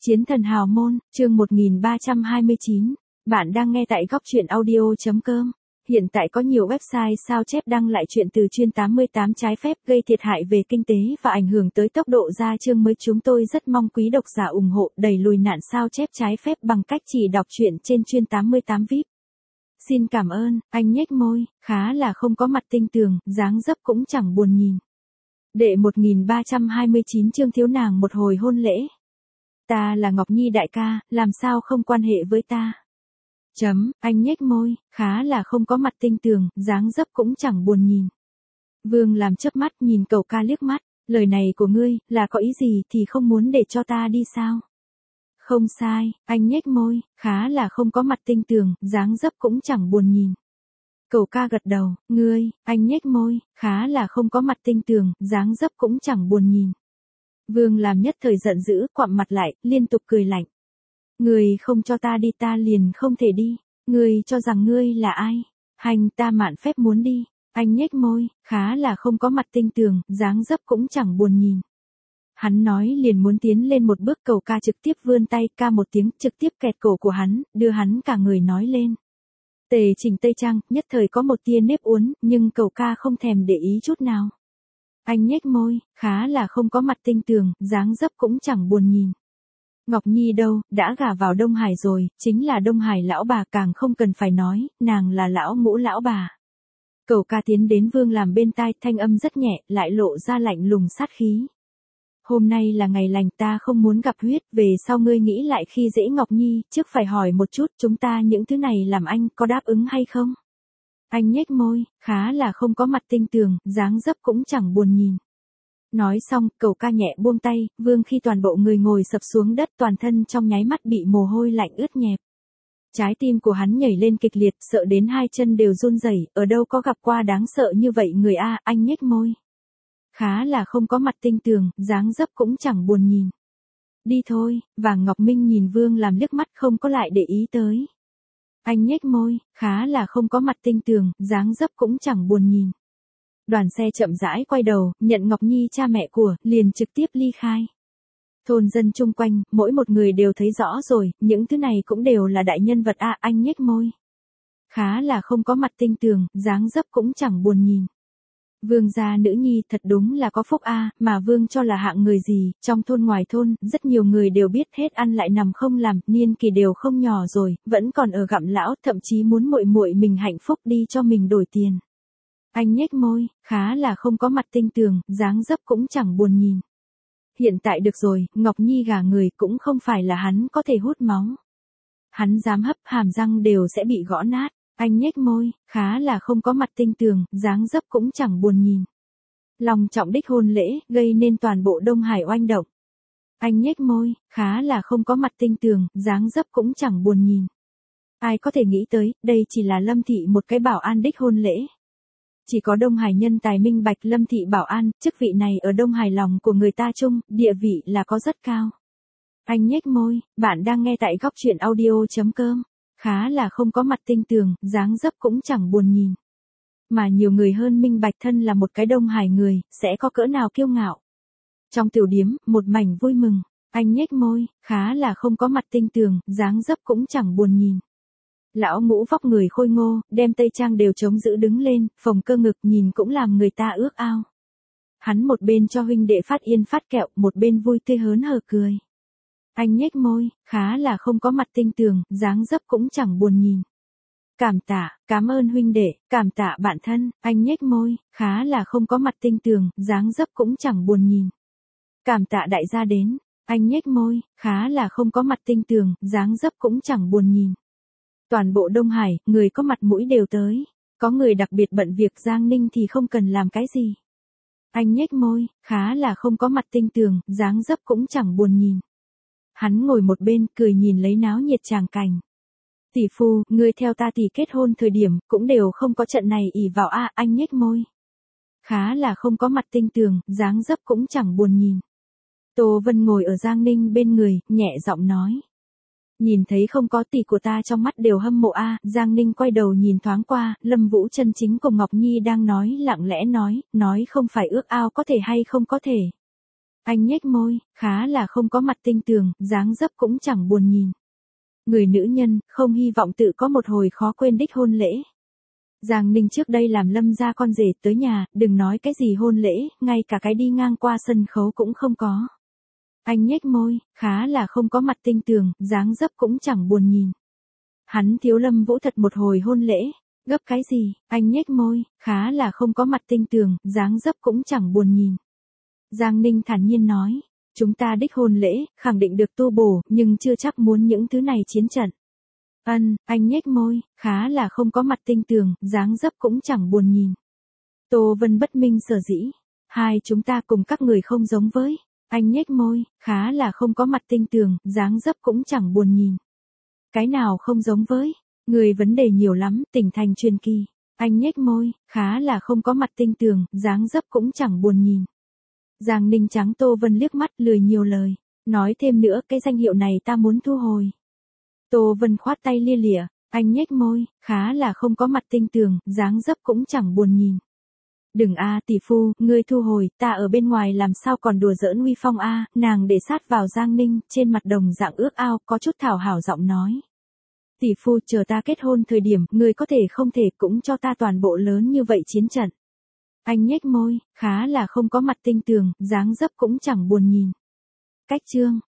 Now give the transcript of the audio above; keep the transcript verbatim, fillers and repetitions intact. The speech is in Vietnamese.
Chiến thần hào môn, chương một nghìn ba trăm hai mươi chín. Bạn đang nghe tại góc truyện audio.com. Hiện tại có nhiều website sao chép đăng lại chuyện từ chuyên tám mươi tám trái phép gây thiệt hại về kinh tế và ảnh hưởng tới tốc độ ra chương mới. Chúng tôi rất mong quý độc giả ủng hộ đẩy lùi nạn sao chép trái phép bằng cách chỉ đọc truyện trên chuyên tám mươi tám vi ai pi. Xin cảm ơn. Anh nhếch môi, khá là không có mặt tinh tường, dáng dấp cũng chẳng buồn nhìn. Đệ một nghìn ba trăm hai mươi chín chương thiếu nàng một hồi hôn lễ. Ta là Ngọc Nhi đại ca, làm sao không quan hệ với ta? Chấm, anh nhếch môi, khá là không có mặt tinh tường, dáng dấp cũng chẳng buồn nhìn. Vương làm chớp mắt nhìn cậu ca liếc mắt, lời này của ngươi, là có ý gì thì không muốn để cho ta đi sao? Không sai, anh nhếch môi, khá là không có mặt tinh tường, dáng dấp cũng chẳng buồn nhìn. Cậu ca gật đầu, ngươi, anh nhếch môi, khá là không có mặt tinh tường, dáng dấp cũng chẳng buồn nhìn. Vương làm nhất thời giận dữ, quặm mặt lại, liên tục cười lạnh. Ngươi không cho ta đi ta liền không thể đi, ngươi cho rằng ngươi là ai? Hành ta mạn phép muốn đi, anh nhếch môi, khá là không có mặt tinh tường, dáng dấp cũng chẳng buồn nhìn. Hắn nói liền muốn tiến lên một bước, cậu ca trực tiếp vươn tay ca một tiếng, trực tiếp kẹt cổ của hắn, đưa hắn cả người nói lên. Tề chỉnh tây trang, nhất thời có một tia nếp uốn, nhưng cậu ca không thèm để ý chút nào. Anh nhếch môi, khá là không có mặt tinh tường, dáng dấp cũng chẳng buồn nhìn. Ngọc Nhi đâu, đã gả vào Đông Hải rồi, chính là Đông Hải lão bà, càng không cần phải nói, nàng là lão ngũ lão bà. Cậu ca tiến đến Vương làm bên tai, thanh âm rất nhẹ, lại lộ ra lạnh lùng sát khí. Hôm nay là ngày lành, ta không muốn gặp huyết, về sau ngươi nghĩ lại khi dễ Ngọc Nhi, trước phải hỏi một chút chúng ta những thứ này làm anh có đáp ứng hay không? Anh nhếch môi, khá là không có mặt tinh tường, dáng dấp cũng chẳng buồn nhìn. Nói xong, cậu ca nhẹ buông tay, Vương khi toàn bộ người ngồi sập xuống đất, toàn thân trong nháy mắt bị mồ hôi lạnh ướt nhẹp. Trái tim của hắn nhảy lên kịch liệt, sợ đến hai chân đều run rẩy, ở đâu có gặp qua đáng sợ như vậy người a, anh nhếch môi. Khá là không có mặt tinh tường, dáng dấp cũng chẳng buồn nhìn. Đi thôi, Vàng Ngọc Minh nhìn Vương làm liếc mắt không có lại để ý tới. Anh nhếch môi, khá là không có mặt tinh tường, dáng dấp cũng chẳng buồn nhìn. Đoàn xe chậm rãi quay đầu, nhận Ngọc Nhi cha mẹ của, liền trực tiếp ly khai. Thôn dân chung quanh, mỗi một người đều thấy rõ rồi, những thứ này cũng đều là đại nhân vật à, anh nhếch môi. Khá là không có mặt tinh tường, dáng dấp cũng chẳng buồn nhìn. Vương gia nữ nhi thật đúng là có phúc a, mà Vương cho là hạng người gì, trong thôn ngoài thôn, rất nhiều người đều biết hết ăn lại nằm không làm, niên kỳ đều không nhỏ rồi, vẫn còn ở gặm lão, thậm chí muốn muội muội mình hạnh phúc đi cho mình đổi tiền. Anh nhếch môi, khá là không có mặt tinh tường, dáng dấp cũng chẳng buồn nhìn. Hiện tại được rồi, Ngọc Nhi gả người cũng không phải là hắn có thể hút máu. Hắn dám hấp hàm răng đều sẽ bị gõ nát. Anh nhếch môi, khá là không có mặt tinh tường, dáng dấp cũng chẳng buồn nhìn. Long trọng đích hôn lễ, gây nên toàn bộ Đông Hải oanh động. Anh nhếch môi, khá là không có mặt tinh tường, dáng dấp cũng chẳng buồn nhìn. Ai có thể nghĩ tới, đây chỉ là Lâm Thị một cái bảo an đích hôn lễ. Chỉ có Đông Hải nhân tài minh bạch Lâm Thị bảo an, chức vị này ở Đông Hải lòng của người ta chung, địa vị là có rất cao. Anh nhếch môi, bạn đang nghe tại góc truyện audio.com. Khá là không có mặt tinh tường, dáng dấp cũng chẳng buồn nhìn. Mà nhiều người hơn minh bạch thân là một cái Đông Hải người, sẽ có cỡ nào kiêu ngạo. Trong tiểu điếm, một mảnh vui mừng, anh nhếch môi, khá là không có mặt tinh tường, dáng dấp cũng chẳng buồn nhìn. Lão ngũ vóc người khôi ngô, đem tây trang đều chống giữ đứng lên, phồng cơ ngực nhìn cũng làm người ta ước ao. Hắn một bên cho huynh đệ phát yên phát kẹo, một bên vui tươi hớn hở cười. Anh nhếch môi, khá là không có mặt tinh tường, dáng dấp cũng chẳng buồn nhìn. Cảm tạ, cảm ơn huynh đệ, cảm tạ bạn thân, anh nhếch môi, khá là không có mặt tinh tường, dáng dấp cũng chẳng buồn nhìn. Cảm tạ đại gia đến, anh nhếch môi, khá là không có mặt tinh tường, dáng dấp cũng chẳng buồn nhìn. Toàn bộ Đông Hải, người có mặt mũi đều tới, có người đặc biệt bận việc Giang Ninh thì không cần làm cái gì. Anh nhếch môi, khá là không có mặt tinh tường, dáng dấp cũng chẳng buồn nhìn. Hắn ngồi một bên, cười nhìn lấy náo nhiệt tràng cảnh. Tỷ phu, ngươi theo ta tỷ kết hôn thời điểm, cũng đều không có trận này ỷ vào a, anh nhếch môi. Khá là không có mặt tinh tường, dáng dấp cũng chẳng buồn nhìn. Tô Vân ngồi ở Giang Ninh bên người, nhẹ giọng nói. Nhìn thấy không có tỷ của ta trong mắt đều hâm mộ a, Giang Ninh quay đầu nhìn thoáng qua, Lâm Vũ chân chính cùng Ngọc Nhi đang nói lặng lẽ nói, nói không phải ước ao có thể hay không có thể. Anh nhếch môi, khá là không có mặt tinh tường, dáng dấp cũng chẳng buồn nhìn. Người nữ nhân, không hy vọng tự có một hồi khó quên đích hôn lễ. Giang Ninh trước đây làm Lâm gia con rể tới nhà, đừng nói cái gì hôn lễ, ngay cả cái đi ngang qua sân khấu cũng không có. Anh nhếch môi, khá là không có mặt tinh tường, dáng dấp cũng chẳng buồn nhìn. Hắn thiếu Lâm Vũ thật một hồi hôn lễ. Gấp cái gì? Anh nhếch môi, khá là không có mặt tinh tường, dáng dấp cũng chẳng buồn nhìn. Giang Ninh thản nhiên nói, chúng ta đích hôn lễ, khẳng định được tu bổ, nhưng chưa chắc muốn những thứ này chiến trận. Ân, anh nhếch môi, khá là không có mặt tinh tường, dáng dấp cũng chẳng buồn nhìn. Tô Vân bất minh sở dĩ. Hai chúng ta cùng các người không giống với. Anh nhếch môi, khá là không có mặt tinh tường, dáng dấp cũng chẳng buồn nhìn. Cái nào không giống với? Người vấn đề nhiều lắm, tỉnh thành truyền kỳ. Anh nhếch môi, khá là không có mặt tinh tường, dáng dấp cũng chẳng buồn nhìn. Giang Ninh trắng Tô Vân liếc mắt, lười nhiều lời. Nói thêm nữa, cái danh hiệu này ta muốn thu hồi. Tô Vân khoát tay lia lịa, anh nhếch môi, khá là không có mặt tinh tường, dáng dấp cũng chẳng buồn nhìn. Đừng a tỷ phu, ngươi thu hồi, ta ở bên ngoài làm sao còn đùa giỡn uy phong a, nàng để sát vào Giang Ninh, trên mặt đồng dạng ước ao, có chút thảo hảo giọng nói. Tỷ phu, chờ ta kết hôn thời điểm, ngươi có thể không thể cũng cho ta toàn bộ lớn như vậy chiến trận. Anh nhếch môi, khá là không có mặt tinh tường, dáng dấp cũng chẳng buồn nhìn. Cách chương